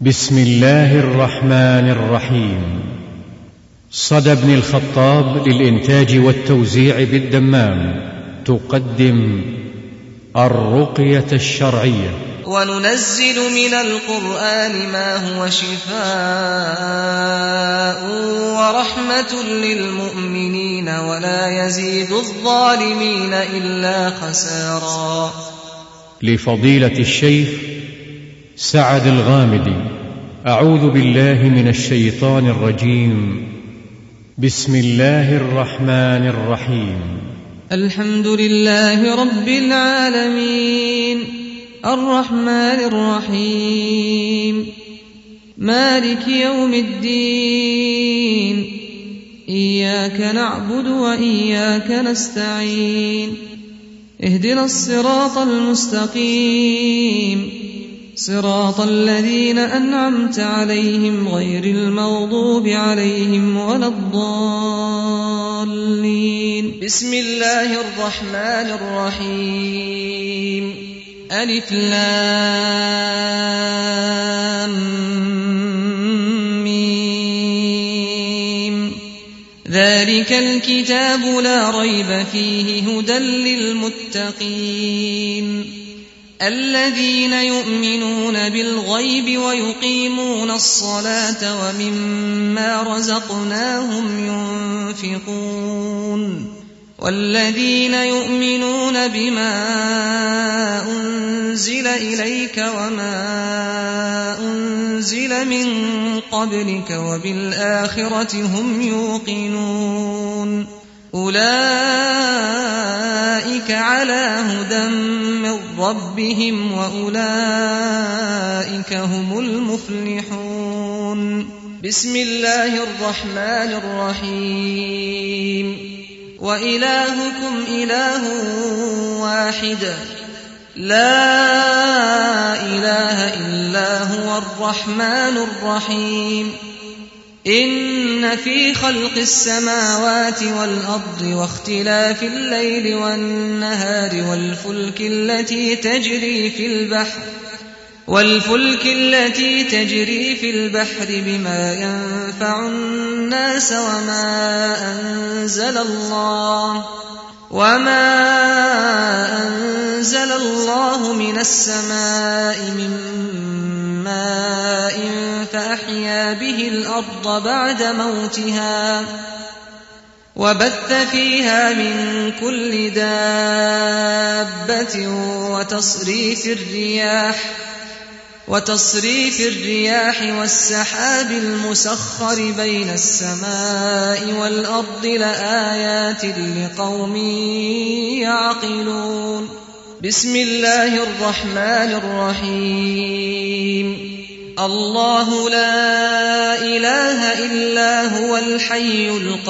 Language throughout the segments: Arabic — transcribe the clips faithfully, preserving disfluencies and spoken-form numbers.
بسم الله الرحمن الرحيم. صدى بن الخطاب للإنتاج والتوزيع بالدمام تقدم الرقية الشرعية. وننزل من القرآن ما هو شفاء ورحمة للمؤمنين ولا يزيد الظالمين إلا خسارا. لفضيلة الشيخ سعد الغامدي. أعوذ بالله من الشيطان الرجيم. بسم الله الرحمن الرحيم. الحمد لله رب العالمين الرحمن الرحيم مالك يوم الدين إياك نعبد وإياك نستعين اهدنا الصراط المستقيم صراط الذين أنعمت عليهم غير المغضوب عليهم ولا الضالين. بسم الله الرحمن الرحيم. ألف لام ميم. ذلك الكتاب لا ريب فيه هدى للمتقين الذين يؤمنون بالغيب ويقيمون الصلاة ومما رزقناهم ينفقون والذين يؤمنون بما أنزل إليك وما أنزل من قبلك وبالآخرة هم يوقنون أولئك على هدى من ربهم وأولئك هم المفلحون. بسم الله الرحمن الرحيم. وإلهكم إله واحد لا إله إلا هو الرحمن الرحيم. إن في خلق السماوات والأرض واختلاف الليل والنهار والفلك التي تجري في البحر والفلك التي تجري في البحر بما ينفع الناس وما أنزل الله وما أنزل الله من السماء من ماء فأحيا به الأرض بعد موتها وبث فيها من كل دابة وتصريف الرياح وتصريف الرياح والسحاب المسخر بين السماء والأرض لآيات لقوم يعقلون. بسم الله الرحمن الرحيم. الله لا إله إلا هو الحي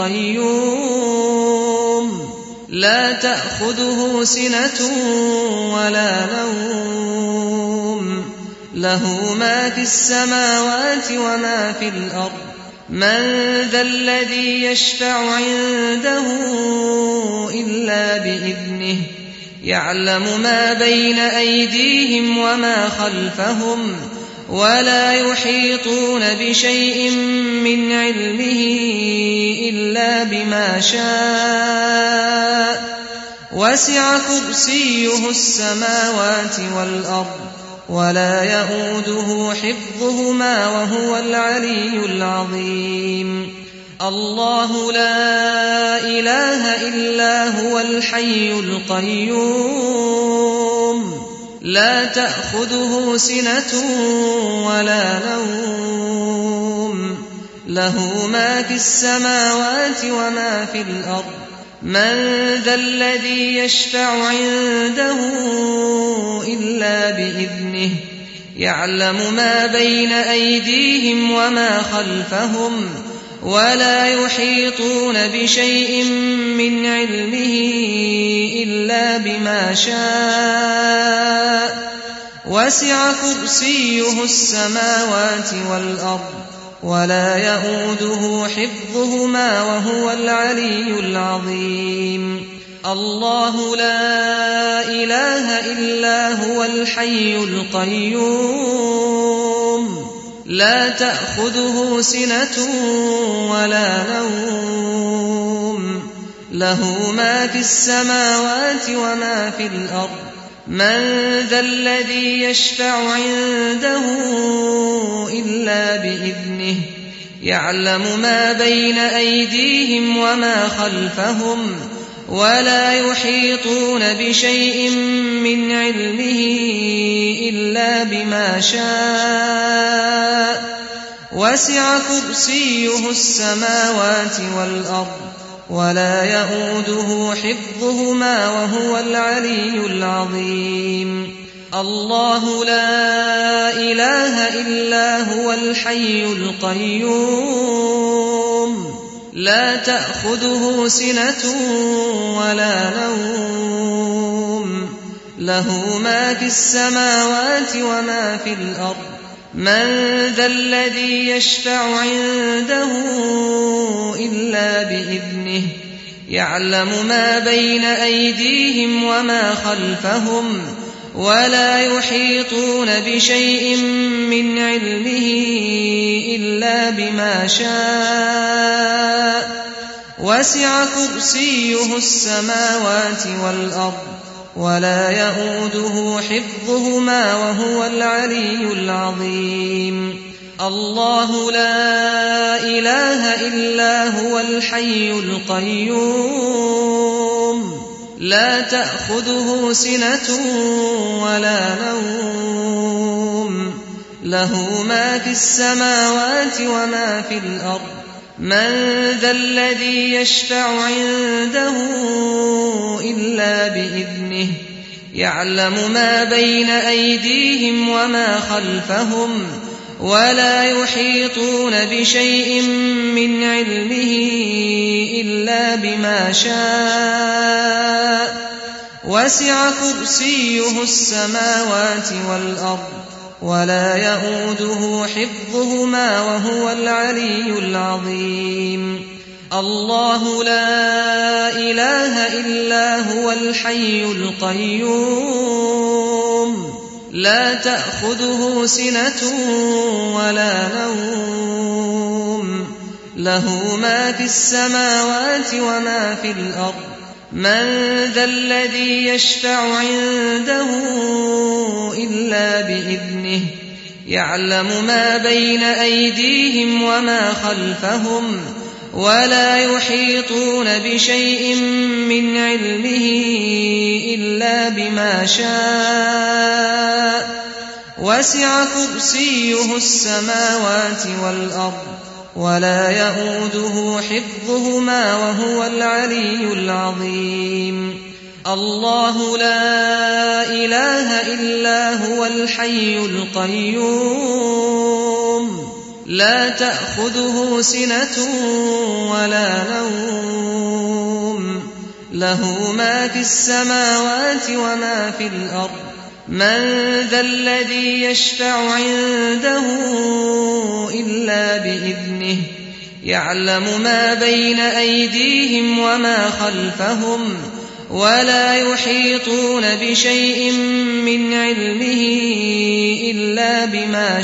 القيوم لا تأخذه سنة ولا نوم له ما في السماوات وما في الأرض من ذا الذي يشفع عنده إلا بإذنه يعلم ما بين أيديهم وما خلفهم ولا يحيطون بشيء من علمه إلا بما شاء وسع كرسيه السماوات والأرض ولا يئوده حفظهما وهو العلي العظيم. الله لا إله إلا هو الحي القيوم لا تأخذه سنة ولا نوم له ما في السماوات وما في الأرض من ذا الذي يشفع عنده إلا بإذنه يعلم ما بين أيديهم وما خلفهم ولا يحيطون بشيء من علمه إلا بما شاء وسع كرسيه السماوات والأرض ولا يئوده حفظهما وهو العلي العظيم. الله لا إله إلا هو الحي القيوم لا تأخذه سنة ولا نوم له ما في السماوات وما في الأرض من ذا الذي يشفع عنده إلا بإذنه يعلم ما بين أيديهم وما خلفهم ولا يحيطون بشيء من علمه إلا بما شاء وسع كرسيه السماوات والأرض ولا يئوده حفظهما وهو العلي العظيم الله لا إله إلا هو الحي القيوم لا تأخذه سنة ولا نوم له ما في السماوات وما في الأرض من ذا الذي يشفع عنده إلا بإذنه يعلم ما بين أيديهم وما خلفهم ولا يحيطون بشيء من علمه إلا بما شاء وسع كرسيه السماوات والأرض ولا يئوده حفظهما وهو العلي العظيم الله لا إله إلا هو الحي القيوم لا تأخذه سنة ولا نوم له ما في السماوات وما في الأرض من ذا الذي يشفع عنده إلا بإذنه يعلم ما بين أيديهم وما خلفهم ولا يحيطون بشيء من علمه إلا بما شاء وسع كرسيه السماوات والأرض ولا يئوده حفظهما وهو العلي العظيم الله لا إله إلا هو الحي القيوم لا تأخذه سنة ولا نوم له ما في السماوات وما في الأرض من ذا الذي يشفع عنده إلا بإذنه يعلم ما بين أيديهم وما خلفهم ولا يحيطون بشيء من علمه إلا بما شاء وسع كرسيه السماوات والأرض ولا يئوده حفظهما وهو العلي العظيم الله لا إله إلا هو الحي القيوم لا تأخذه سنة ولا نوم له ما في السماوات وما في الأرض من ذا الذي يشفع عنده إلا بإذنه يعلم ما بين أيديهم وما خلفهم ولا يحيطون بشيء من علمه إلا بما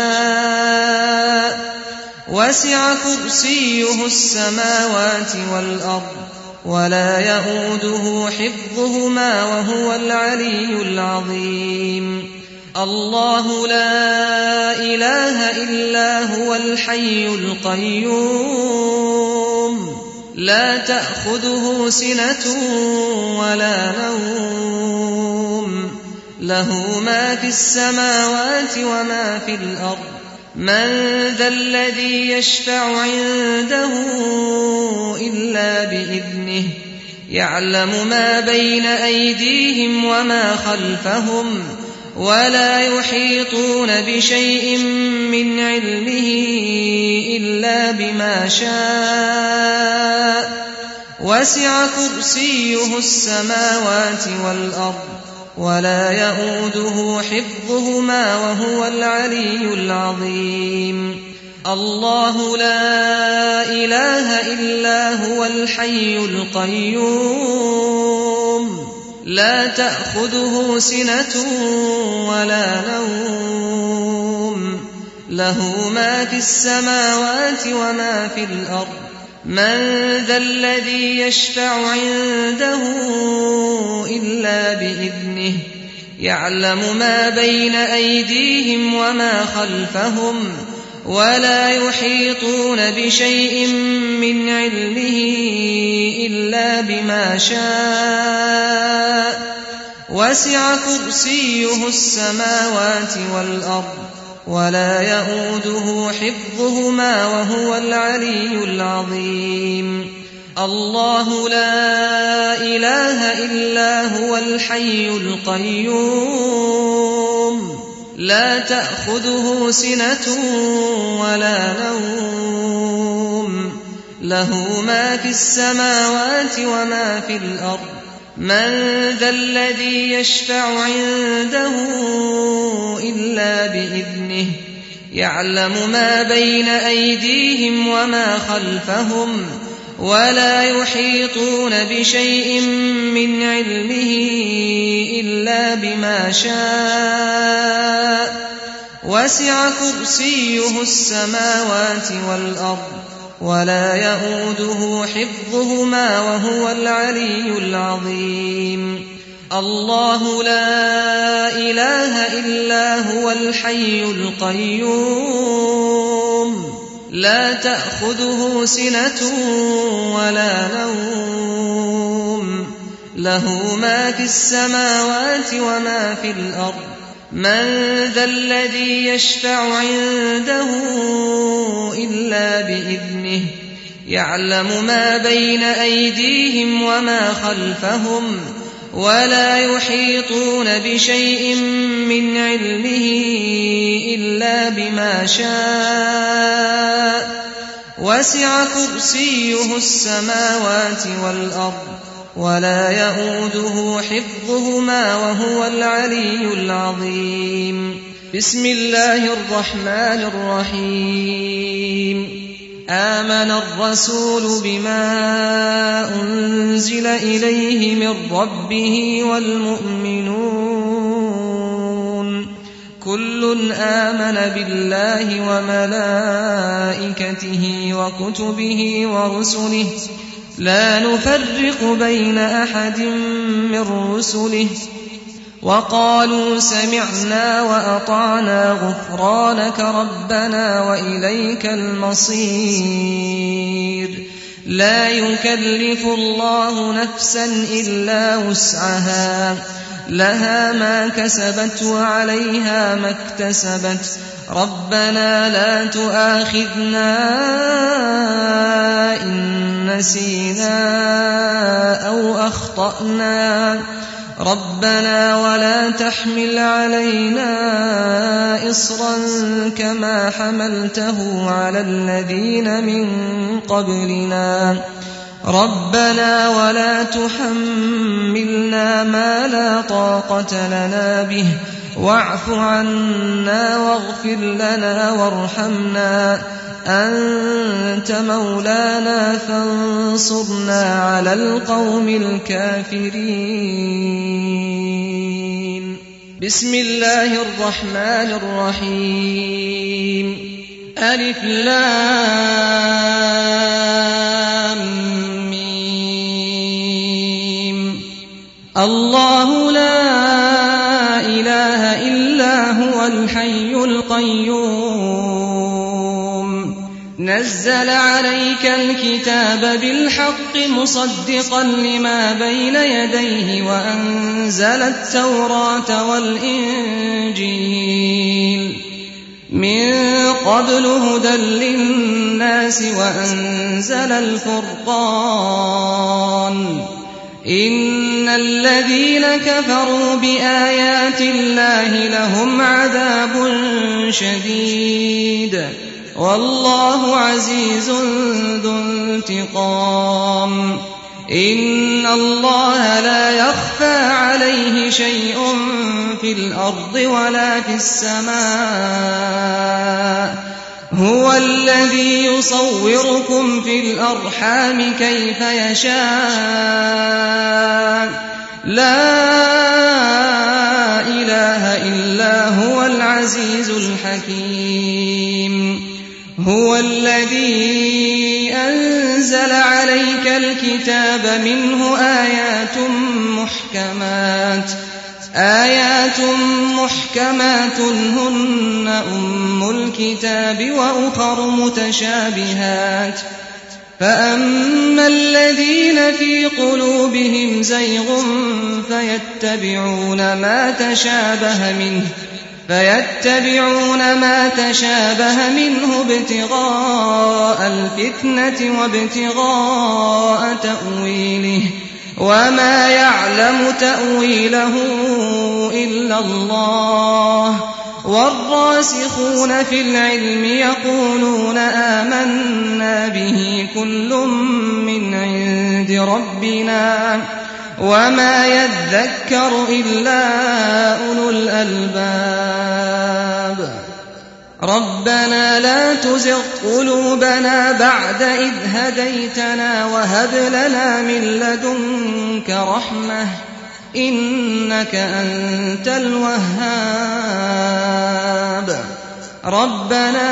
شاء وسع كرسيه السماوات والأرض ولا يئوده حفظهما وهو العلي العظيم الله لا إله إلا هو الحي القيوم لا تأخذه سنة ولا نوم له ما في السماوات وما في الأرض من ذا الذي يشفع عنده إلا بإذنه يعلم ما بين أيديهم وما خلفهم ولا يحيطون بشيء من علمه إلا بما شاء وسع كرسيه السماوات والأرض ولا يئوده حفظهما وهو العلي العظيم الله لا إله إلا هو الحي القيوم لا تأخذه سنة ولا نوم له ما في السماوات وما في الأرض من ذا الذي يشفع عنده إلا بإذنه يعلم ما بين أيديهم وما خلفهم ولا يحيطون بشيء من علمه إلا بما شاء وسع كرسيه السماوات والأرض ولا يئوده حفظهما وهو العلي العظيم الله لا إله إلا هو الحي القيوم لا تأخذه سنة ولا نوم له ما في السماوات وما في الأرض من ذا الذي يشفع عنده إلا بإذنه يعلم ما بين أيديهم وما خلفهم ولا يحيطون بشيء من علمه إلا بما شاء وسع كرسيه السماوات والأرض ولا يئوده حفظهما وهو العلي العظيم الله لا إله إلا هو الحي القيوم لا تأخذه سنة ولا نوم له ما في السماوات وما في الأرض من ذا الذي يشفع عنده إلا بإذنه يعلم ما بين أيديهم وما خلفهم ولا يحيطون بشيء من علمه إلا بما شاء وسع كرسيه السماوات والأرض ولا يئوده حفظهما وهو العلي العظيم بسم الله الرحمن الرحيم آمن الرسول بما أنزل إليه من ربه والمؤمنون كل آمن بالله وملائكته وكتبه ورسله لا نفرق بين أحد من رسله وقالوا سمعنا وأطعنا غفرانك ربنا وإليك المصير لا يكلف الله نفسا إلا وسعها لها ما كسبت وعليها ما اكتسبت ربنا لا تؤاخذنا إن نسينا أو أخطأنا ربنا ولا تحمل علينا إصرا كما حملته على الذين من قبلنا ربنا ولا تحملنا ما لا طاقة لنا به واعف عنا واغفر لنا وارحمنا أنت مولانا فانصرنا على القوم الكافرين بسم الله الرحمن الرحيم ألف لام ميم الله لا إله إلا هو الحي القيوم نزل عليك الكتاب بالحق مصدقا لما بين يديه وأنزل التوراة والإنجيل من قبل هدى للناس وأنزل الفرقان إن الذين كفروا بآيات الله لهم عذاب شديد والله عزيز ذو انتقام إن الله لا يخفى عليه شيء في الأرض ولا في السماء هو الذي يصوركم في الأرحام كيف يشاء لا إله إلا هو العزيز العزيز الحكيم هو الذي أنزل عليك الكتاب منه آيات محكمات آيات محكمات هن أم الكتاب وأخر متشابهات فأما الذين في قلوبهم زيغ فيتبعون ما تشابه منه فيتبعون ما تشابه منه ابتغاء الفتنة وابتغاء تأويله وما يعلم تأويله إلا الله والراسخون في العلم يقولون آمنا به كل من عند ربنا وما يذكر إلا أولو الألباب ربنا لا تزغ قلوبنا بعد إذ هديتنا وهب لنا من لدنك رحمة إنك أنت الوهاب ربنا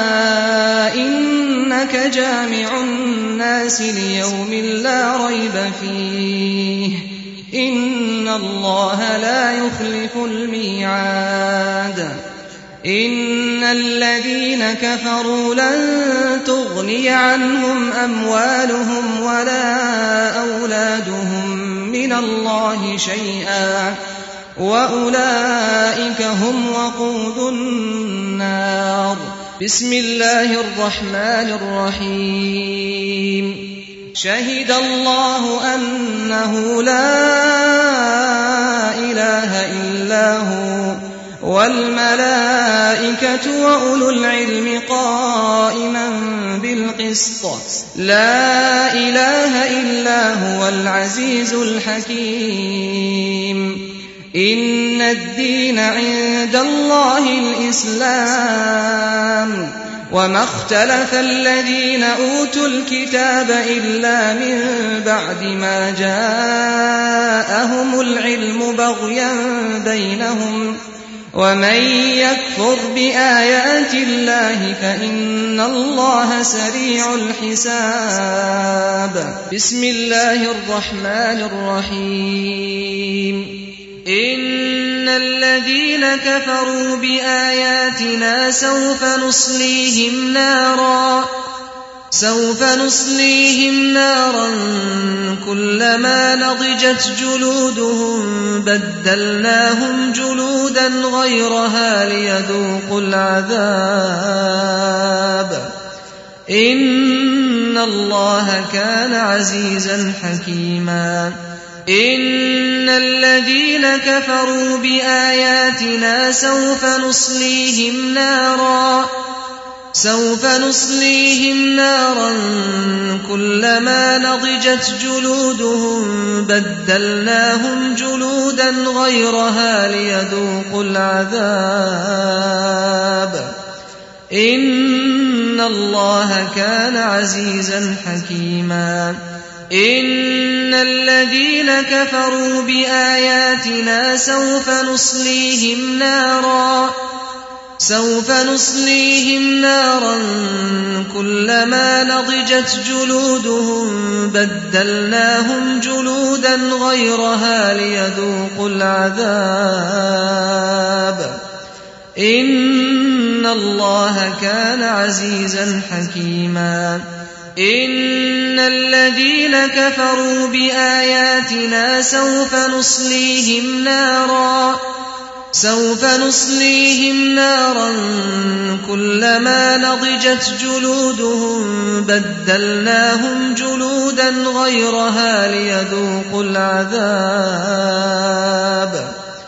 إنك جامع الناس ليوم لا ريب فيه إن الله لا يخلف الميعاد إن الذين كفروا لن تغني عنهم أموالهم ولا أولادهم من الله شيئا وأولئك هم وقود النار بسم الله الرحمن الرحيم شهد الله أنه لا إله إلا هو والملائكة وأولو العلم قائما بالقسط لا إله إلا هو العزيز الحكيم إن الدين عند الله الإسلام وما اختلف الذين أوتوا الكتاب إلا من بعد ما جاءهم العلم بغيا بينهم ومن يكفر بآيات الله فإن الله سريع الحساب بسم الله الرحمن الرحيم إن الذين كفروا بآياتنا سوف نصليهم نارا سوف نصليهم نارا كلما نضجت جلودهم بدلناهم جلودا غيرها ليذوقوا العذاب إن الله كان عزيزا حكيما إن الذين كفروا بآياتنا سوف نصليهم نارا سوف نصليهم نارا كلما نضجت جلودهم بدلناهم جلودا غيرها ليذوقوا العذاب إن الله كان عزيزا حكيما إن الذين كفروا بآياتنا سوف نصليهم نارا سوف نصليهم نارا كلما نضجت جلودهم بدلناهم جلودا غيرها ليذوقوا العذاب إن الله كان عزيزا حكيما إن الذين كفروا بآياتنا سوف نصليهم نارا سوف نصليهم نارا كلما نضجت جلودهم بدلناهم جلودا غيرها ليذوقوا العذاب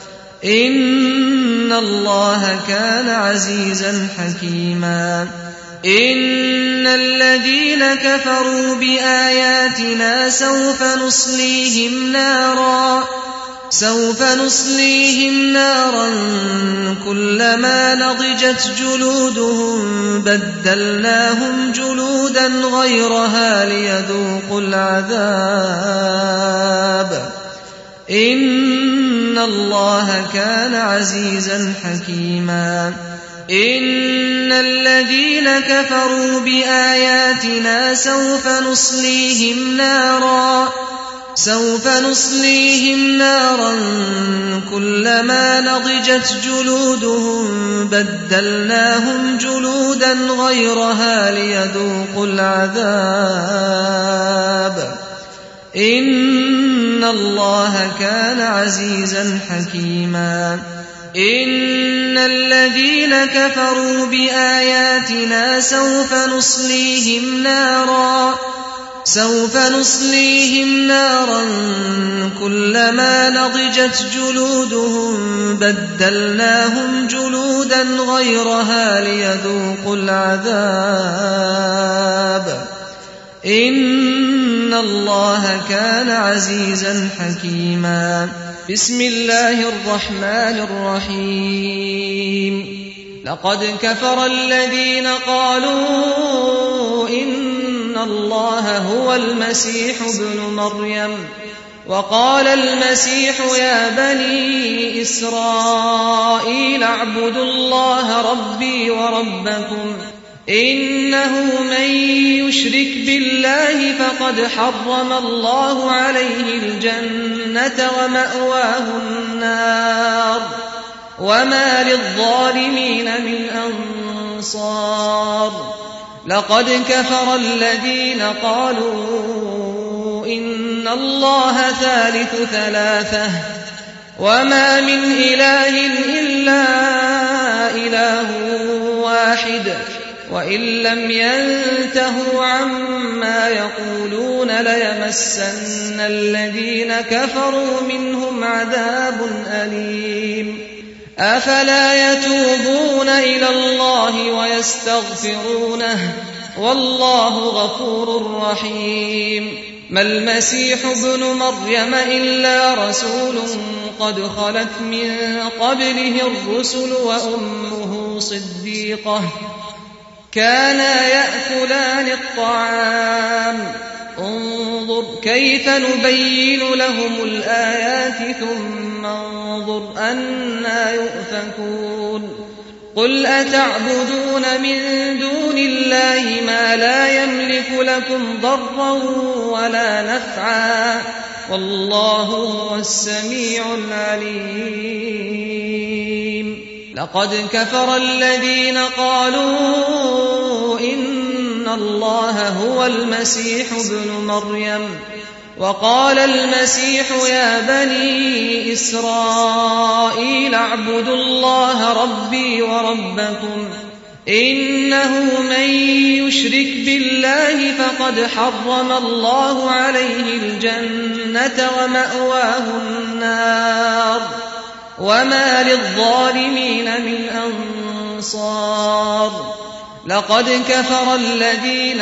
إن الله كان عزيزا حكيما إن الذين كفروا بآياتنا سوف نصليهم نارا سوف نصليهم نارا كلما نضجت جلودهم بدلناهم جلودا غيرها ليذوقوا العذاب إن الله كان عزيزا حكيما إن الذين كفروا بآياتنا سوف نصليهم نارا سوف نصليهم نارا كلما نضجت جلودهم بدلناهم جلودا غيرها ليذوقوا العذاب إن الله كان عزيزا حكيما إن الذين كفروا بآياتنا سوف نصليهم نارا سوف نصليهم نارا كلما نضجت جلودهم بدلناهم جلودا غيرها ليذوقوا العذاب إن الله كان عزيزا حكيما بسم الله الرحمن الرحيم لقد كفر الذين قالوا إن الله هو المسيح ابن مريم وقال المسيح يا بني إسرائيل اعبدوا الله ربي وربكم إنه من يشرك بالله فقد حرم الله عليه الجنة ومأواه النار وما للظالمين من أنصار لقد كفر الذين قالوا إن الله ثالث ثلاثة وما من إله إلا إله واحد وإن لم ينتهوا عما يقولون ليمسن الذين كفروا منهم عذاب أليم أفلا يتوبون إلى الله ويستغفرونه والله غفور رحيم ما المسيح ابن مريم إلا رسول قد خلت من قبله الرسل وأمه صديقة كانا يأكلان الطعام انظر كيف نبين لهم الآيات ثم انظر أنى يؤفكون قل أتعبدون من دون الله ما لا يملك لكم ضرا ولا نفعا والله هو السميع العليم لقد كفر الذين قالوا إن الله هو المسيح ابن مريم وقال المسيح يا بني إسرائيل اعبدوا الله ربي وربكم إنه من يشرك بالله فقد حرم الله عليه الجنة ومأواه النار وما للظالمين من أنصار لقد كفر الذين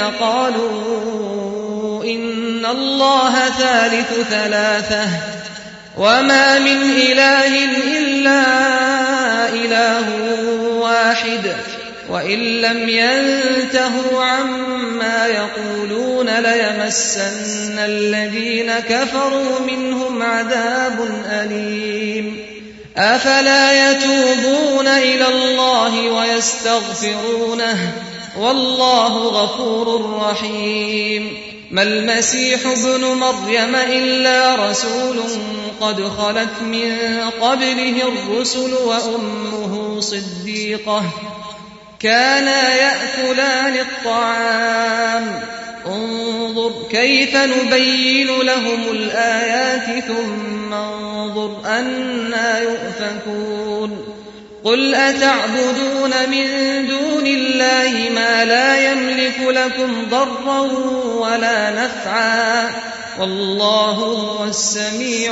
قالوا إن الله ثالث ثلاثة وما من إله إلا إله واحد وإن لم ينتهوا عما يقولون ليمسن الذين كفروا منهم عذاب أليم أفلا يتوبون إلى الله ويستغفرونه والله غفور رحيم ما المسيح ابن مريم إلا رسول قد خلت من قبله الرسل وأمه صديقة كانا يأكلان الطعام انظر كيف نبين لهم الآيات ثم انظر أنى يؤفكون قل أتعبدون من دون الله ما لا يملك لكم ضرا ولا نفعا والله هو السميع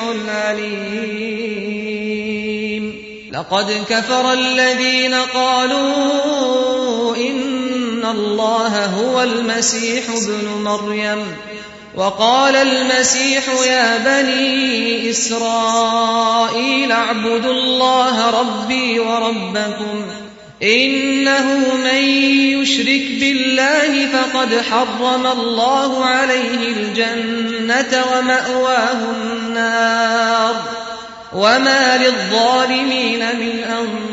العليم لقد كفر الذين قالوا إن الله هو المسيح ابن مريم وقال المسيح يا بني إسرائيل اعبدوا الله ربي وربكم إنه من يشرك بالله فقد حرم الله عليه الجنة ومأواه النار وما للظالمين من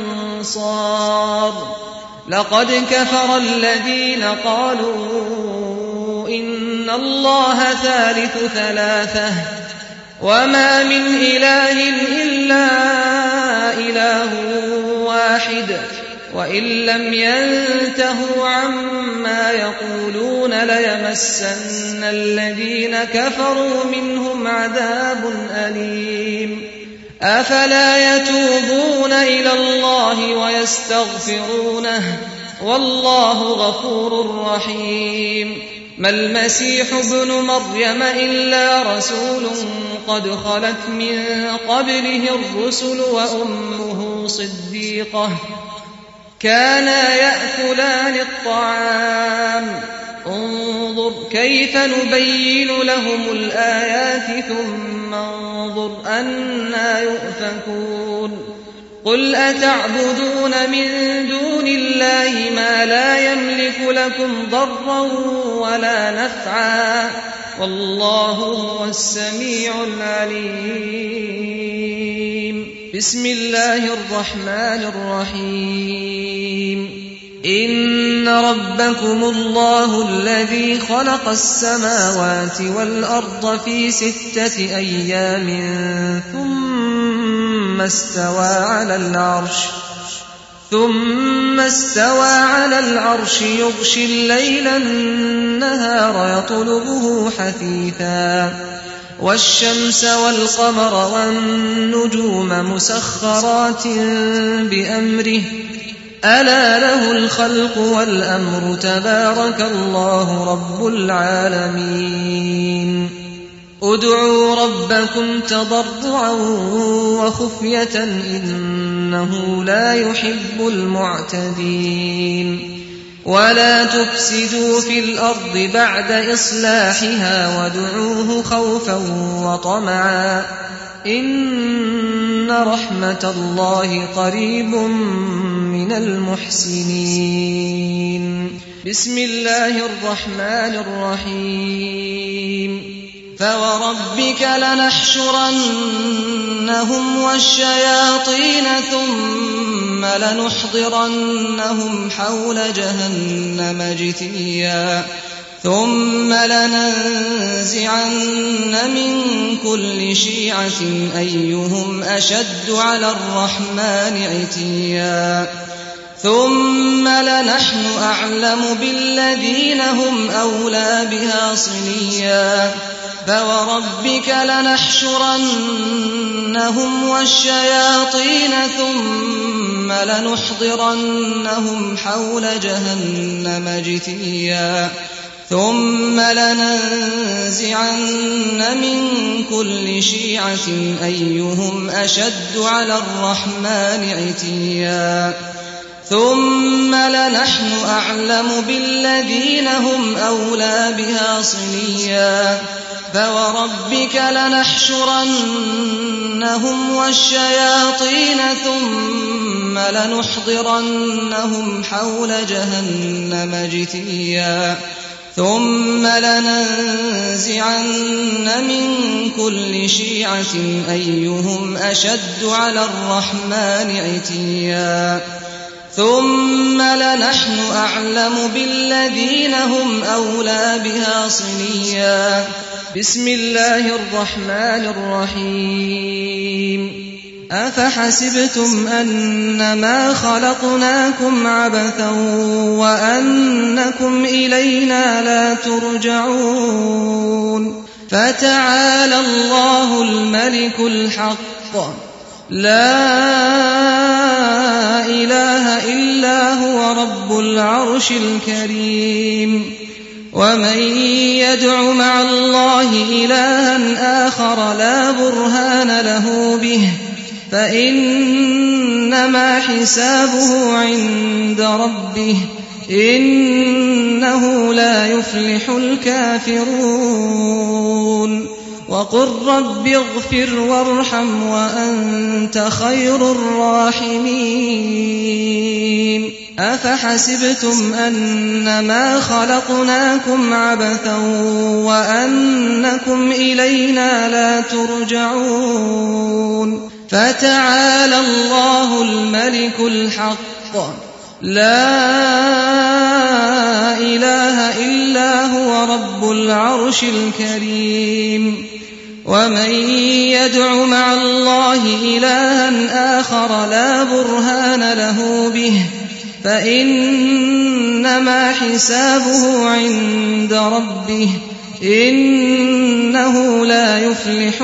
أنصار لقد كفر الذين قالوا إن الله ثالث ثلاثة وما من إله إلا إله واحد وإن لم ينتهوا عما يقولون ليمسن الذين كفروا منهم عذاب أليم أفلا يتوبون إلى الله ويستغفرونه والله غفور رحيم ما المسيح ابن مريم إلا رسول قد خلت من قبله الرسل وأمه صديقة كانا يأكلان الطعام انظر كيف نبين لهم الآيات ثم انظر أنى يؤفكون قل أتعبدون من دون الله ما لا يملك لكم ضرا ولا نفعا والله هو السميع العليم بسم الله الرحمن الرحيم إن ربكم الله الذي خلق السماوات والأرض في ستة أيام ثم استوى على العرش ثم استوى على العرش يغشي الليل النهار يطلبه حثيثا والشمس والقمر والنجوم مسخرات بأمره ألا له الخلق والأمر تبارك الله رب العالمين ادعوا ربكم تضرعا وخفية إنه لا يحب المعتدين ولا تفسدوا في الأرض بعد إصلاحها وادعوه خوفا وطمعا إن رحمة الله قريب من المحسنين بسم الله الرحمن الرحيم فوربك لنحشرنهم والشياطين ثم لنحضرنهم حول جهنم جثيا ثم لننزعن من كل شيعة أيهم أشد على الرحمن عتيا ثم لنحن أعلم بالذين هم أولى بها صليا فوربك لنحشرنهم والشياطين ثم لنحضرنهم حول جهنم جثيا ثم لننزعن من كل شيعة أيهم أشد على الرحمن عتيا ثم لنحن أعلم بالذين هم أولى بها صليا فوربك لنحشرنهم والشياطين ثم لنحضرنهم حول جهنم جثيا ثم لننزعن من كل شيعة أيهم أشد على الرحمن عتيا ثم لنحن أعلم بالذين هم أولى بها صليا بسم الله الرحمن الرحيم أفحسبتم أنما خلقناكم عبثا وأنكم إلينا لا ترجعون فتعالى الله الملك الحق لا إله إلا هو رب العرش الكريم ومن يدع مع الله إلها آخر لا برهان له به فإنما حسابه عند ربه إنه لا يفلح الكافرون وقل رب اغفر وارحم وأنت خير الراحمين أفحسبتم أنما خلقناكم عبثا وأنكم إلينا لا ترجعون فتعالى الله الملك الحق لا إله إلا هو رب العرش الكريم ومن يدع مع الله إلها آخر لا برهان له به فإنما حسابه عند ربه إنه لا يفلح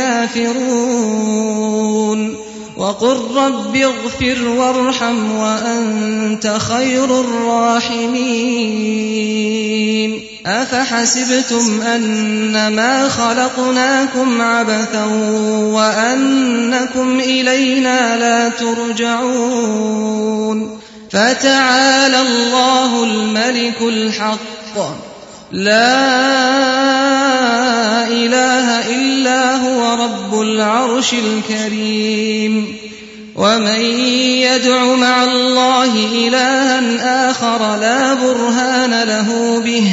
الكافرون وقل رب اغفر وارحم وأنت خير الراحمين أفحسبتم أنما خلقناكم عبثا وأنكم إلينا لا ترجعون فتعالى الله الملك الحق لا إله إلا هو رب العرش الكريم ومن يدع مع الله إلها آخر لا برهان له به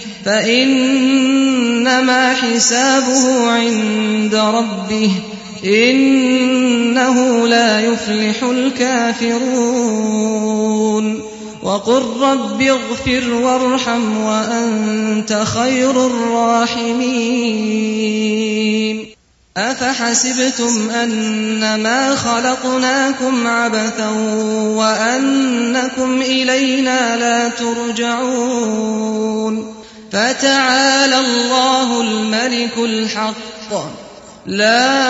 فإنما حسابه عند ربه إنه لا يفلح الكافرون وقل رب اغفر وارحم وأنت خير الراحمين أفحسبتم أنما خلقناكم عبثا وأنكم إلينا لا ترجعون فتعالى الله الملك الحق لا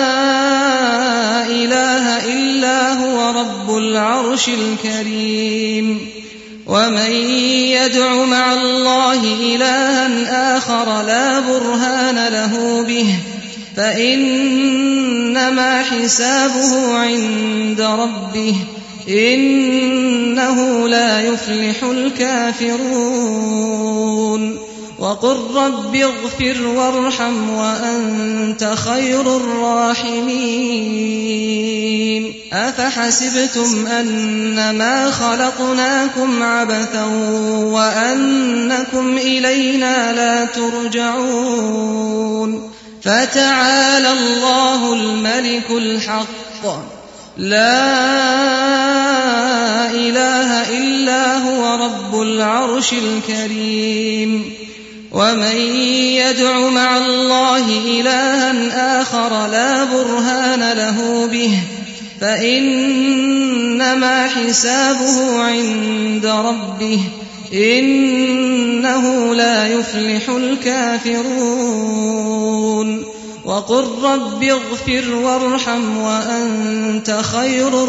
إله إلا هو رب العرش الكريم ومن يدع مع الله إلها آخر لا برهان له به فإنما حسابه عند ربه إنه لا يفلح الكافرون وقل رب اغفر وارحم وأنت خير الراحمين أفحسبتم أنما خلقناكم عبثا وأنكم إلينا لا ترجعون فتعالى الله الملك الحق لا إله إلا هو رب العرش الكريم ومن يدع مع الله إلها آخر لا برهان له به فإنما حسابه عند ربه إنه لا يفلح الكافرون وقل رب اغفر وارحم وأنت خير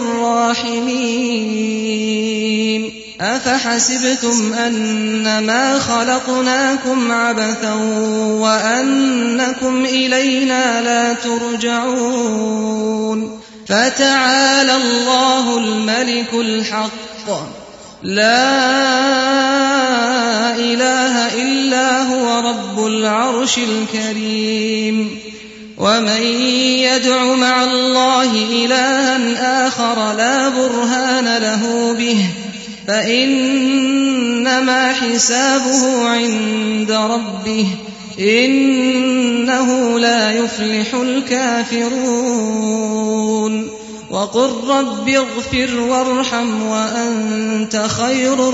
الراحمين أفحسبتم أنما خلقناكم عبثا وأنكم إلينا لا ترجعون فتعالى الله الملك الحق لا إله إلا هو رب العرش الكريم ومن يدع مع الله إلها آخر لا برهان له به فإنما حسابه عند ربه إنه لا يفلح الكافرون وقل رب اغفر وارحم وأنت خير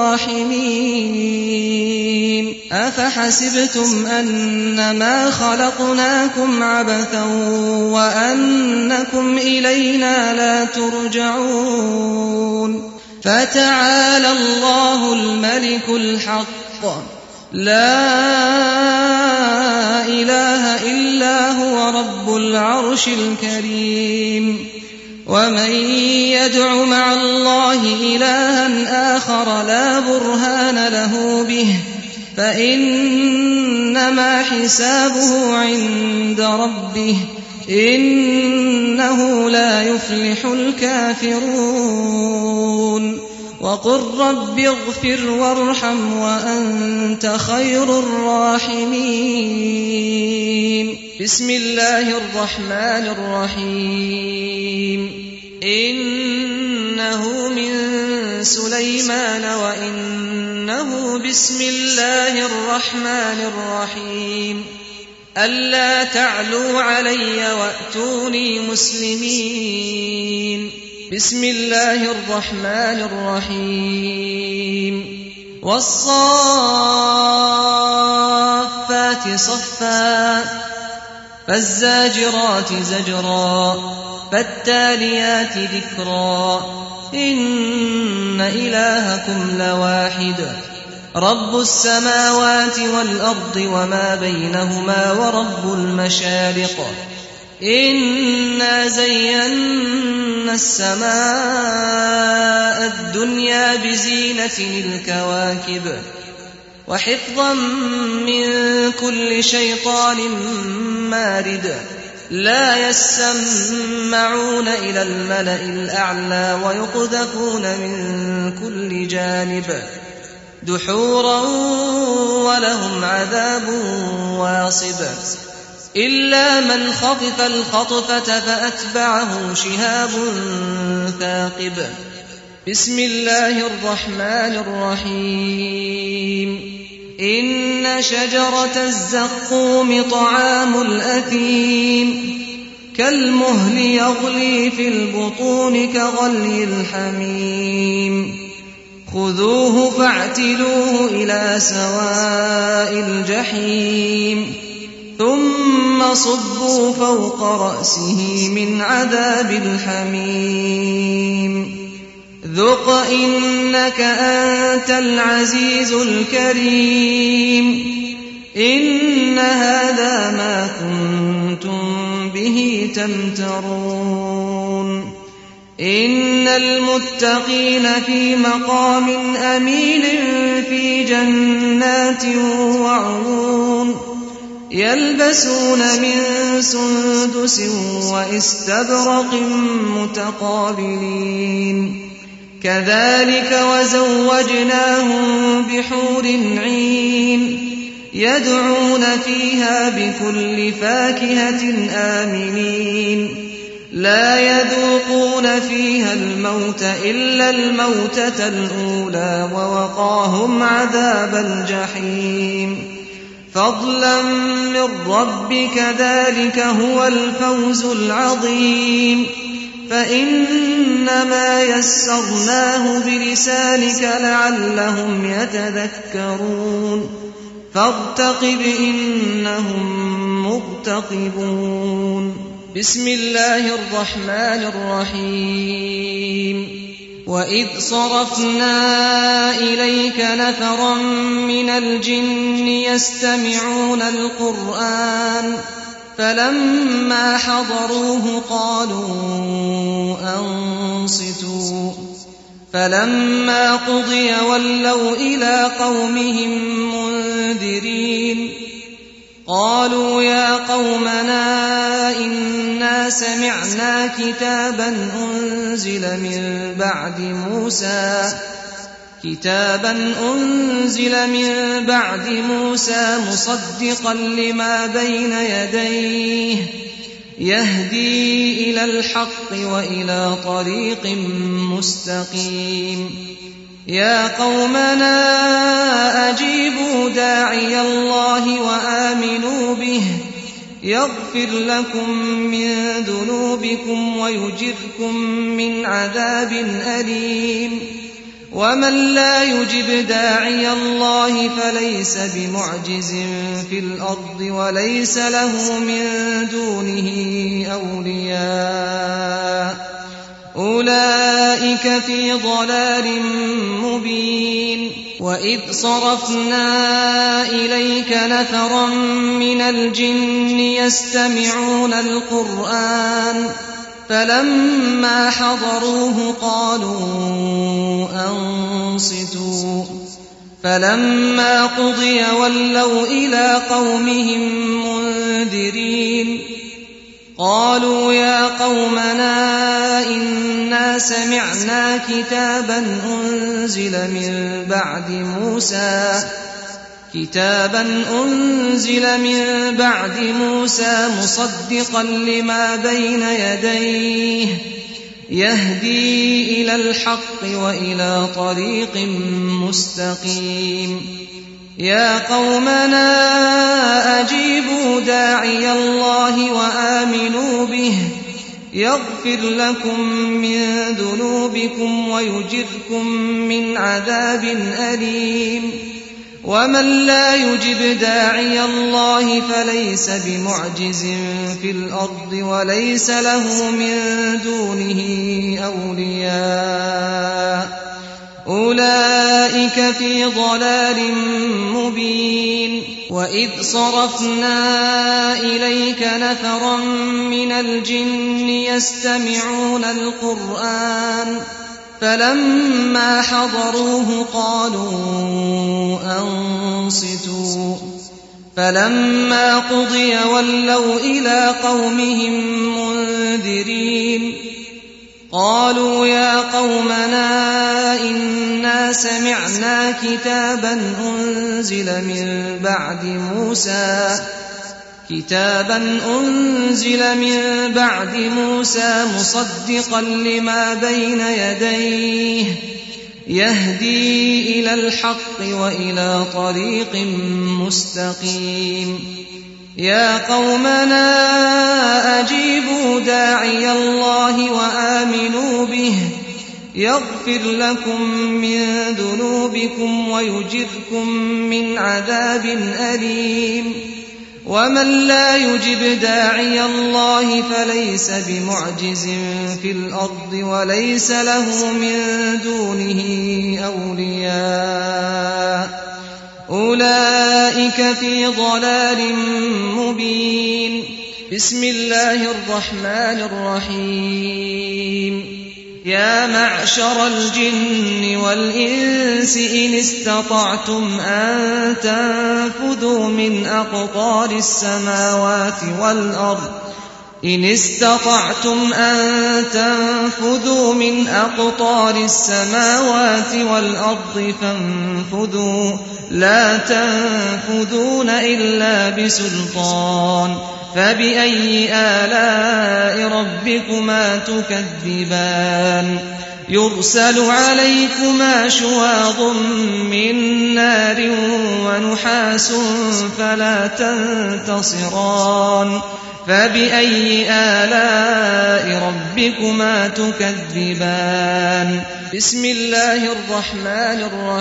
الراحمين أفحسبتم أنما خلقناكم عبثا وأنكم إلينا لا ترجعون فتعالى الله الملك الحق لا إله إلا هو رب العرش الكريم ومن يدع مع الله إلها آخر لا برهان له به فإنما حسابه عند ربه إنه لا يفلح الكافرون وقل رب اغفر وارحم وأنت خير الراحمين. بسم الله الرحمن الرحيم. إنه من سليمان وإنه بسم الله الرحمن الرحيم. ألا تعلوا علي وأتوني مسلمين. بسم الله الرحمن الرحيم. والصافات صفا فالزاجرات زجرا فالتاليات ذكرا إن إلهكم لواحد رب السماوات والأرض وما بينهما ورب المشارق. إنا زينا السماء الدنيا بزينة الكواكب وحفظا من كل شيطان مارد. لا يسمعون إلى الملأ الأعلى ويقذفون من كل جانب دحورا ولهم عذاب واصب. إلا من خطف الخطفة فأتبعه شهاب ثاقب. بسم الله الرحمن الرحيم. إن شجرة الزقوم طعام الأثيم كالمهل يغلي في البطون كغلي الحميم. خذوه فاعتلوه إلى سواء الجحيم ثم صبوا فوق رأسه من عذاب الحميم. ذق إنك أنت العزيز الكريم. إن هذا ما كنتم به تمترون. إن المتقين في مقام أمين في جنات وعيون يلبسون من سندس وإستبرق متقابلين. كذلك وزوجناهم بحور عين يدعون فيها بكل فاكهة آمنين. لا يذوقون فيها الموت إلا الموتة الأولى ووقاهم عذاب الجحيم فضلا من ربك ذلك هو الفوز العظيم. فإنما يسرناه بلسانك لعلهم يتذكرون فارتقب إنهم مرتقبون. بسم الله الرحمن الرحيم. وإذ صرفنا إليك نفرا من الجن يستمعون القرآن فلما حضروه قالوا أنصتوا فلما قضي ولوا إلى قومهم منذرين. قالوا يا قومنا إنا سمعنا كتابا أنزل من بعد موسى كتابا أنزل من بعد موسى مصدقا لما بين يديه يهدي إلى الحق وإلى طريق مستقيم. يا قومنا أجيبوا داعي الله وآمنوا به يغفر لكم من ذنوبكم ويجركم من عذاب أليم. ومن لا يجب داعي الله فليس بمعجز في الأرض وليس له من دونه أولياء أولئك في ضلال مبين. وإذ صرفنا إليك نفرا من الجن يستمعون القرآن فلما حضروه قالوا أنصتوا فلما قضي ولوا إلى قومهم منذرين. قالوا يا قومنا إنا سمعنا كتابا أنزل من بعد موسى كتابا أنزل من بعد موسى مصدقا لما بين يديه يهدي إلى الحق وإلى طريق مستقيم يا قومنا أجيبوا داعي الله وآمنوا به يغفر لكم من ذنوبكم ويجركم من عذاب أليم ومن لا يجب داعي الله فليس بمعجز في الأرض وليس له من دونه أولياء أولئك في ضلال مبين وإذ صرفنا إليك نفرا من الجن يستمعون القرآن فلما حضروه قالوا أنصتوا فلما قضي ولوا إلى قومهم منذرين قالوا يا قومنا إنا سمعنا كتابا أنزل من بعد موسى كتابا أنزل من بعد موسى مصدقا لما بين يديه يهدي إلى الحق وإلى طريق مستقيم يا قومنا أجيبوا داعي الله وآمنوا به يغفر لكم من ذنوبكم ويجركم من عذاب أليم ومن لا يجب داعي الله فليس بمعجز في الأرض وليس له من دونه أولياء أولئك في ضلال مبين بسم الله الرحمن الرحيم يا معشر الجن والإنس إن استطعتم أن تنفذوا من أقطار السماوات والأرض إن استطعتم أن تنفذوا من أقطار السماوات والأرض فانفذوا لا تنفذون إلا بسلطان فبأي آلاء ربكما تكذبان يرسل عليكما شواظ من نار ونحاس فلا تنتصران فبأي آلاء ربكما تكذبان بسم الله الرحمن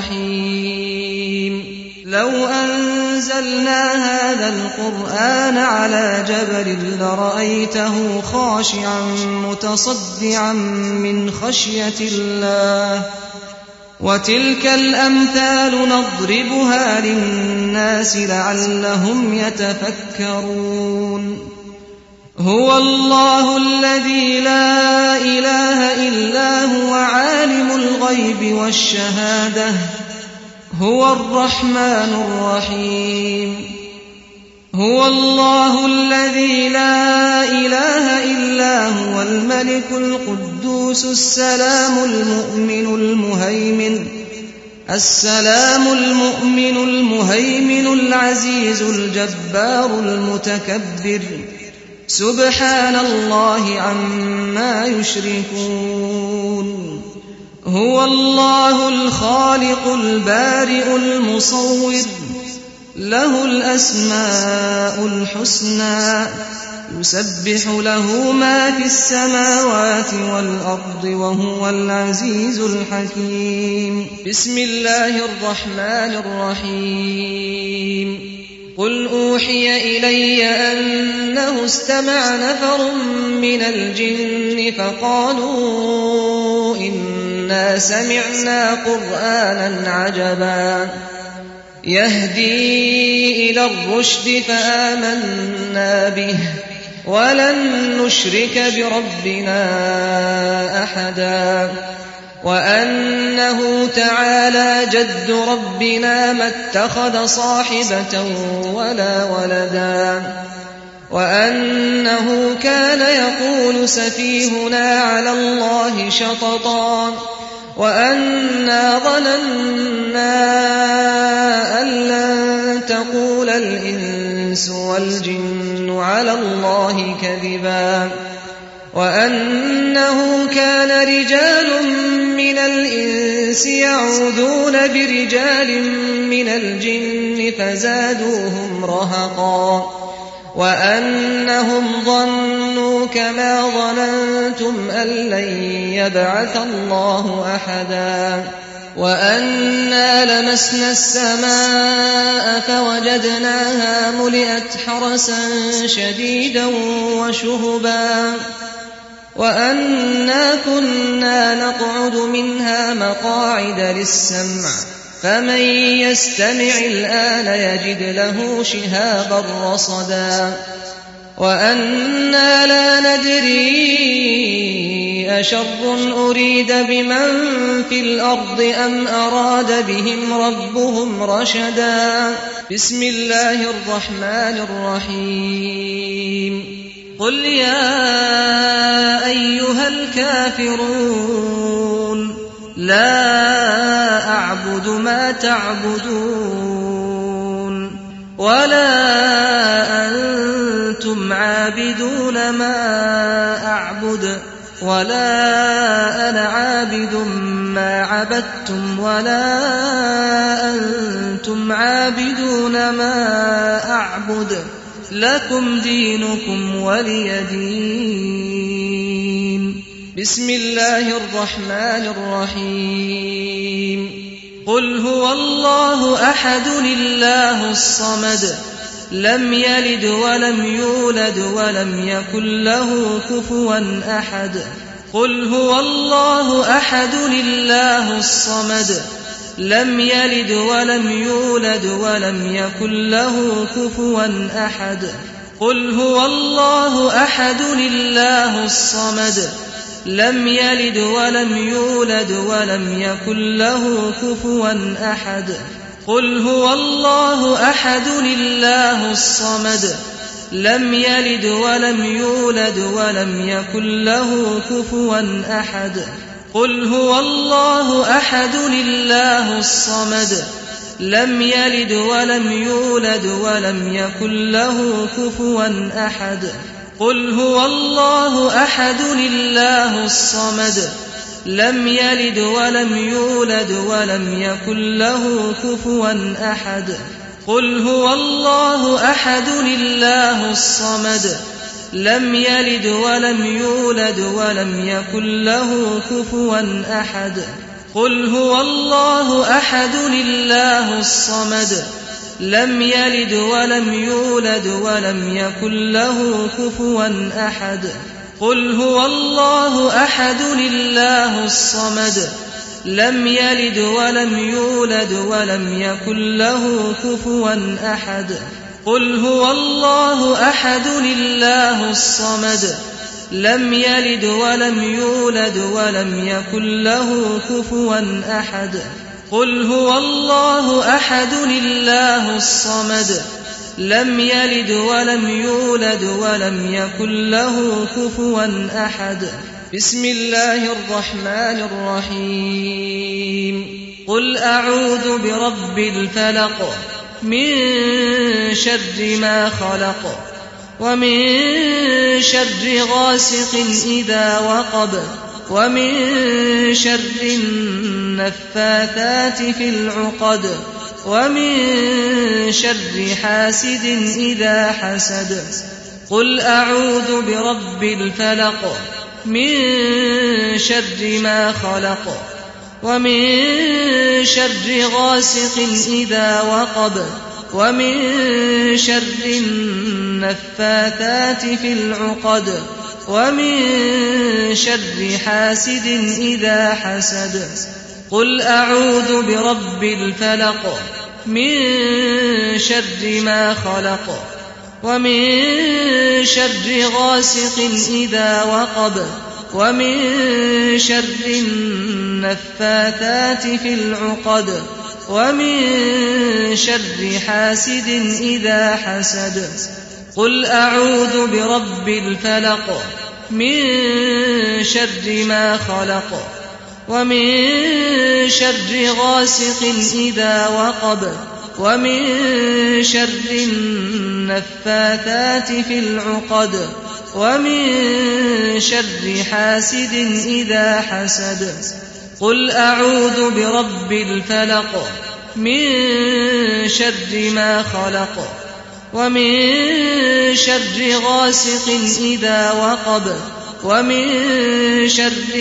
الرحيم لو أنزلنا هذا القرآن على جبل لرأيته خاشعا متصدعا من خشية الله وتلك الأمثال نضربها للناس لعلهم يتفكرون هو الله الذي لا إله إلا هو عالم الغيب والشهادة هو الرحمن الرحيم هو الله الذي لا إله إلا هو الملك القدوس السلام المؤمن المهيمن السلام المؤمن المهيمن العزيز الجبار المتكبر سبحان الله عما يشركون هو الله الخالق البارئ المصور له الأسماء الحسنى يسبح له ما في السماوات والأرض وهو العزيز الحكيم بسم الله الرحمن الرحيم قل أوحي إلي أنه استمع نفر من الجن فقالوا إنا سمعنا قرآنا عجبا يهدي إلى الرشد فآمنا به ولن نشرك بربنا أحدا وأنه تعالى جد ربنا ما اتخذ صاحبة ولا ولدا وأنه كان يقول سفيهنا على الله شططا وأنا ظننا أن لن تقول الإنس والجن على الله كذبا وأنه كان رجال من الإنس يعوذون برجال من الجن فزادوهم رهقا وأنهم ظنوا كما ظننتم أن لن يبعث الله أحدا وأنا لمسنا السماء فوجدناها ملئت حرسا شديدا وشهبا وأنا كنا نقعد منها مقاعد للسمع فمن يستمع الآن يجد له شهابا رصدا وأنا لا ندري أشر أريد بمن في الأرض أم أراد بهم ربهم رشدا بسم الله الرحمن الرحيم قل يا أيها الكافرون لا أعبد ما تعبدون ولا أنتم عابدون ما أعبد ولا أنا عابد ما عبدتم ولا أنتم عابدون ما أعبد لكم دينكم ولي دين بسم الله الرحمن الرحيم قل هو الله أحد الله الصمد لم يلد ولم يولد ولم يكن له كفوا أحد قل هو الله أحد الله الصمد لم يلد ولم يولد ولم يكن له كفوا أحد قل هو الله أحد الله الصمد لم يلد ولم يولد ولم يكن له كفوا أحد قل هو الله أحد الله الصمد لم يلد ولم يولد ولم يكن له كفوا أحد قل هو الله أحد الله الصمد لم يلد ولم يولد ولم يكن له كفوا أحد قل هو الله أحد الله الصمد لم يلد ولم يولد ولم يكن له كفوا أحد قل هو الله أحد الله الصمد لم يلد ولم يولد ولم يكن له كفوا أحد قل هو الله أحد الله الصمد لم يلد ولم يولد ولم يكن له كفوا أحد قل هو الله أحد الله الصمد لم يلد ولم يولد ولم يكن له كفوا أحد قل هو الله أحد الله الصمد لم يلد ولم يولد ولم يكن له كفوا أحد قل هو الله أحد الله الصمد لم يلد ولم يولد ولم يكن له كفوا أحد بسم الله الرحمن الرحيم قل أعوذ برب الفلق من شر ما خلق ومن شر غاسق إذا وقب ومن شر النفاثات في العقد ومن شر حاسد إذا حسد قل أعوذ برب الفلق من شر ما خلق ومن شر غاسق إذا وقب ومن شر النفاثات في العقد ومن شر حاسد إذا حسد قل أعوذ برب الفلق من شر ما خلق ومن شر غاسق إذا وقب ومن شر النفاثات في العقد ومن شر حاسد إذا حسد قل أعوذ برب الفلق من شر ما خلق ومن شر غاسق إذا وقب ومن شر النفاثات في العقد ومن شر حاسد إذا حسد قل أعوذ برب الفلق من شر ما خلق ومن شر غاسق إذا وقب ومن شر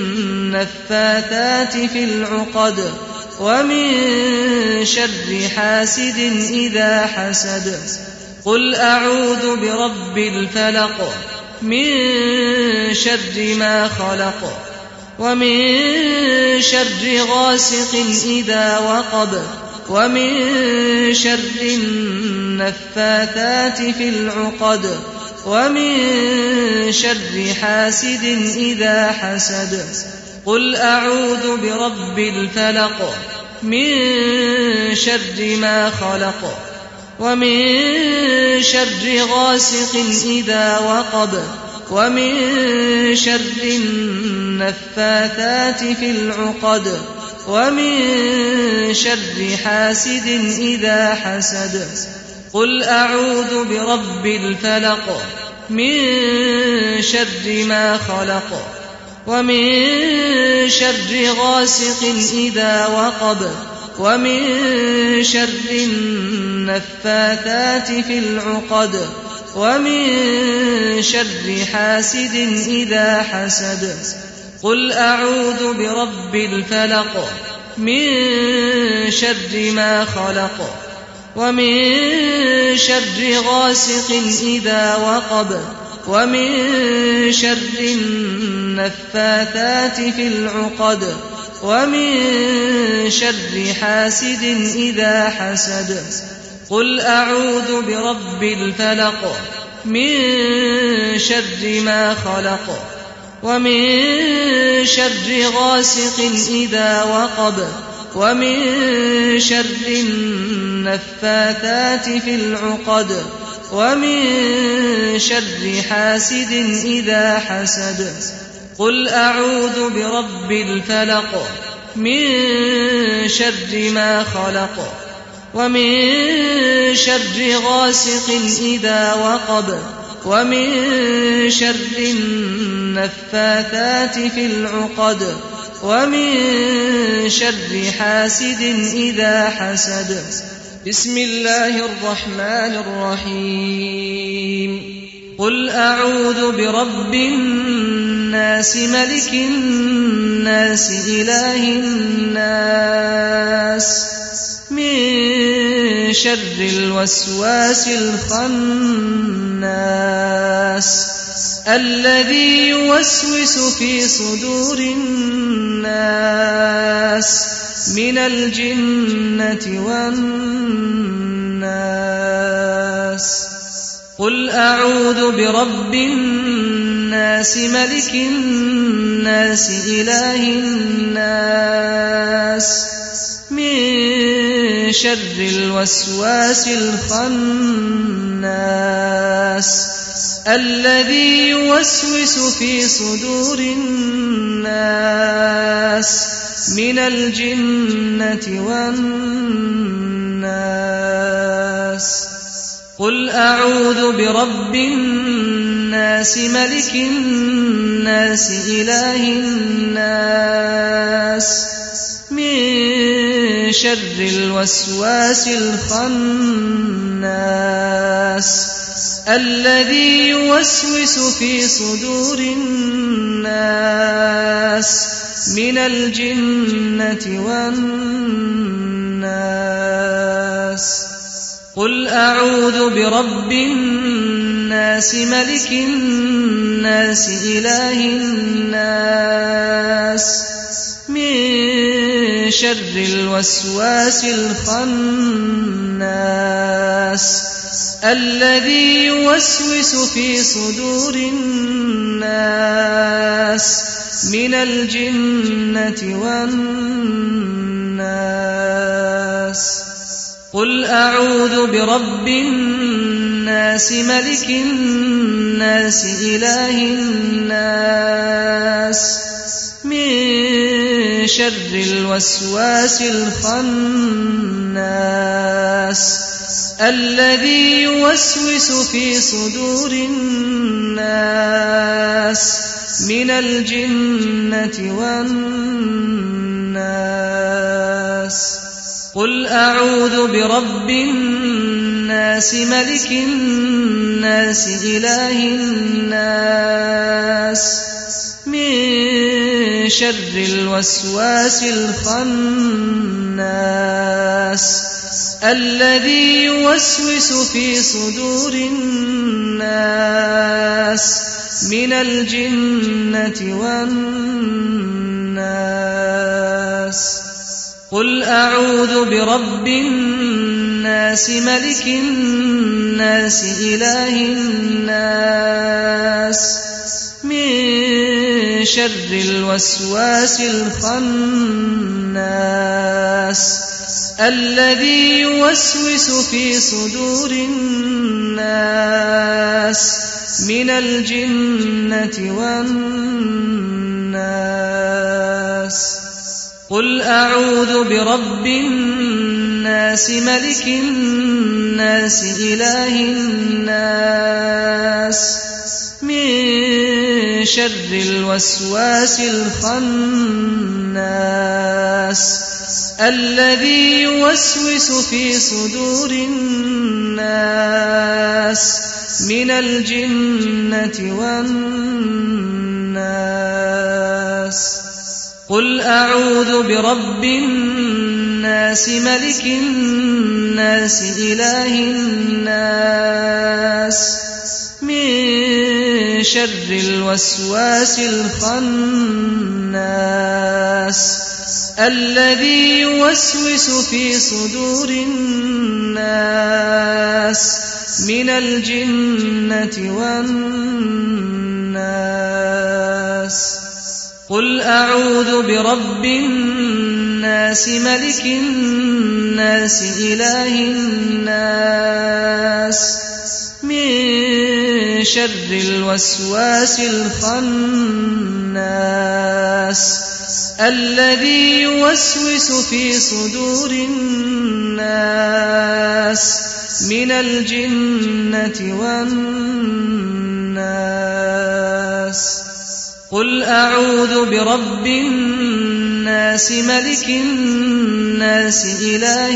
النفاثات في العقد ومن شر حاسد إذا حسد قل أعوذ برب الفلق من شر ما خلق ومن شر غاسق إذا وقب ومن شر النفاثات في العقد ومن شر حاسد إذا حسد قل أعوذ برب الفلق من شر ما خلق ومن شر غاسق إذا وقب ومن شر النفاثات في العقد ومن شر حاسد إذا حسد قل أعوذ برب الفلق من شر ما خلق ومن شر غاسق إذا وقب ومن شر النفاثات في العقد ومن شر حاسد إذا حسد قل أعوذ برب الفلق من شر ما خلق ومن شر غاسق إذا وقب ومن شر النفاثات في العقد ومن شر حاسد إذا حسد قل أعوذ برب الفلق من شر ما خلق ومن شر غاسق إذا وقب ومن شر النفاثات في العقد ومن شر حاسد إذا حسد قل أعوذ برب الفلق من شر ما خلق ومن شر غاسق إذا وقب ومن شر النفاثات في العقد ومن شر حاسد إذا حسد بسم الله الرحمن الرحيم قل أعوذ برب الناس ملك الناس إله الناس من شر الوسواس الخناس الذي يوسوس في صدور الناس من الجنة والناس قل أعوذ برب الناس ملك الناس إله الناس من شر الوسواس الخناس الذي يوسوس في صدور الناس من الجنة والناس قل أعوذ برب الناس ملك الناس إله الناس من شر الوسواس الخناس الذي يوسوس في صدور الناس من الجنة والناس قل أعوذ برب الناس ملك الناس إله الناس من شر الوسواس الخناس الذي يوسوس في صدور الناس من الجنة والناس قل أعوذ برب الناس الناس ملك الناس إله الناس من شر الوسواس الخناس الذي يوسوس في صدور الناس من الجنة والناس قل أعوذ برب الناس ملك الناس إله الناس من شر الوسواس الخناس الذي يوسوس في صدور الناس من الجنة والناس قل أعوذ برب الناس ملك الناس إله الناس من شر الوسواس الخناس الذي يوسوس في صدور الناس من الجنة والناس قل أعوذ برب الناس ملك الناس إله الناس من شر الوسواس الخناس الذي يوسوس في صدور الناس من الجنة والناس قل أعوذ برب الناس ملك الناس إله الناس من شر الوسواس الخناس الذي يوسوس في صدور الناس من الجنة والناس قل أعوذ برب الناس ملك الناس إله الناس من شر الوسواس الخناس الذي يوسوس في صدور الناس من الجنة والناس قل أعوذ برب الناس ملك الناس إله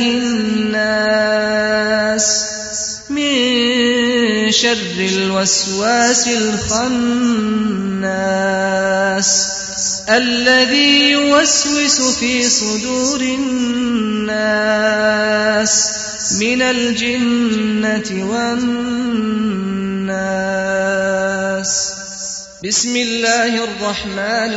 الناس من شر الوسواس الخناس الذي يوسوس في صدور الناس من الجنة والناس بسم الله الرحمن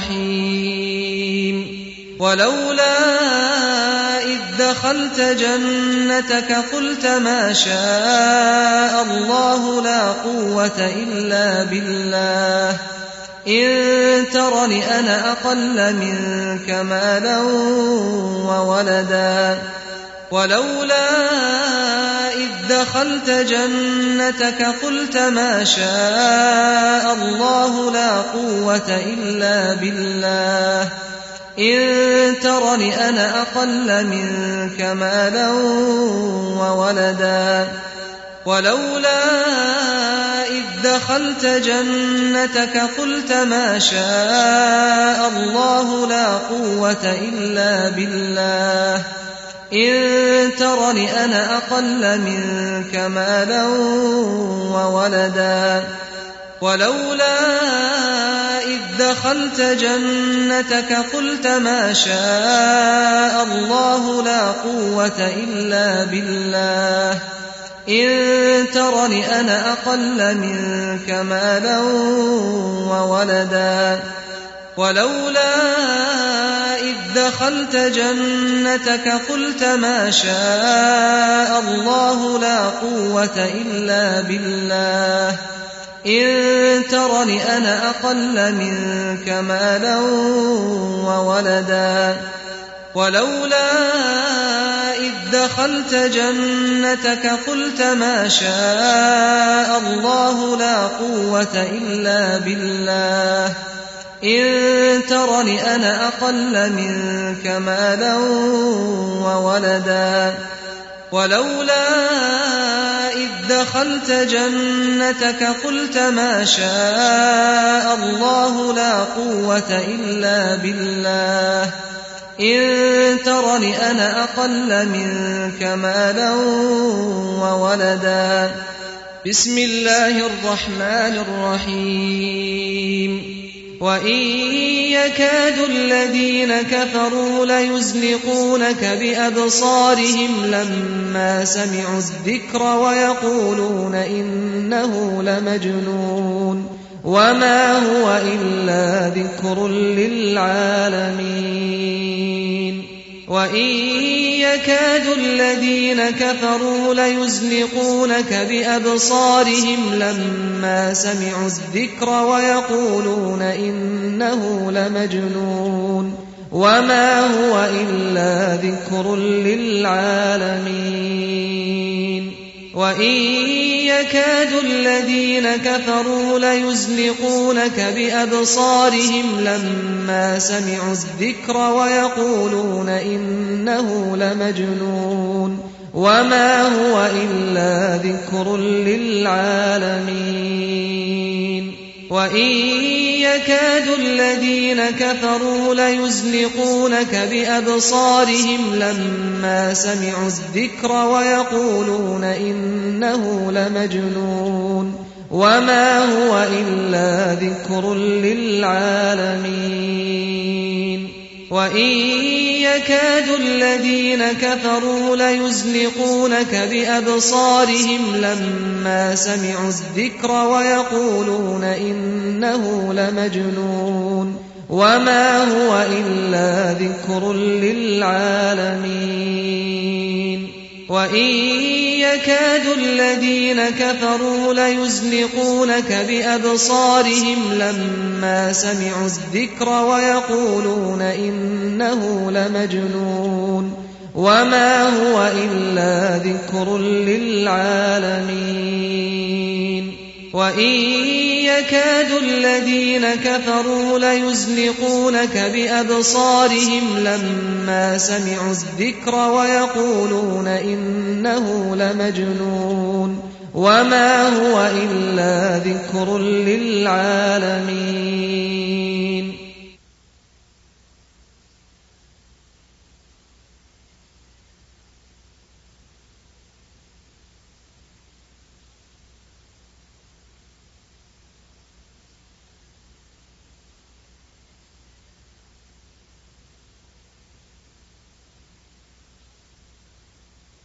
الرحيم ولولا إذ دخلت جنتك قلت ما شاء الله لا قوة إلا بالله إن ترني أنا أقل منك مالا وولدا ولولا إذ دخلت جنتك قلت ما شاء الله لا قوة إلا بالله إن ترني أنا أقل منك مالا وولدا ولولا إذ دخلت جنتك قلت ما شاء الله لا قوة إلا بالله إن ترني أنا أقل منك مالا وولدا ولولا إذ دخلت جنتك قلت ما شاء الله لا قوة إلا بالله إن ترني أنا أقل منك مالا وولدا ولولا إذ دخلت جنتك قلت ما شاء الله لا قوة إلا بالله إن ترني أنا أقل منك مالا وولدا ولولا إذ دخلت جنتك قلت ما شاء الله لا قوة إلا بالله إن ترني أنا أقل منك مالا وولدا ولولا إذ دخلت جنتك قلت ما شاء الله لا قوة إلا بالله إن ترني أنا أقل منك مالا وولدا بسم الله الرحمن الرحيم وإن يكاد الذين كفروا ليزلقونك بأبصارهم لما سمعوا الذكر ويقولون إنه لمجنون وما هو إلا ذكر للعالمين وإن يكاد الذين كفروا ليزلقونك بأبصارهم لما سمعوا الذكر ويقولون إنه لمجنون وما هو إلا ذكر للعالمين وإن يكاد الذين كفروا ليزلقونك بأبصارهم لما سمعوا الذكر ويقولون إنه لمجنون وما هو إلا ذكر للعالمين وإن يكاد الذين كفروا ليزلقونك بأبصارهم لما سمعوا الذكر ويقولون إنه لمجنون وما هو إلا ذكر للعالمين وإن يكاد الذين كفروا ليزلقونك بأبصارهم لما سمعوا الذكر ويقولون إنه لمجنون وما هو إلا ذكر للعالمين وإن يكاد الذين كفروا ليزلقونك بأبصارهم لما سمعوا الذكر ويقولون إنه لمجنون وما هو إلا ذكر للعالمين وإن يكاد الذين كفروا ليزلقونك بأبصارهم لما سمعوا الذكر ويقولون إنه لمجنون وما هو إلا ذكر للعالمين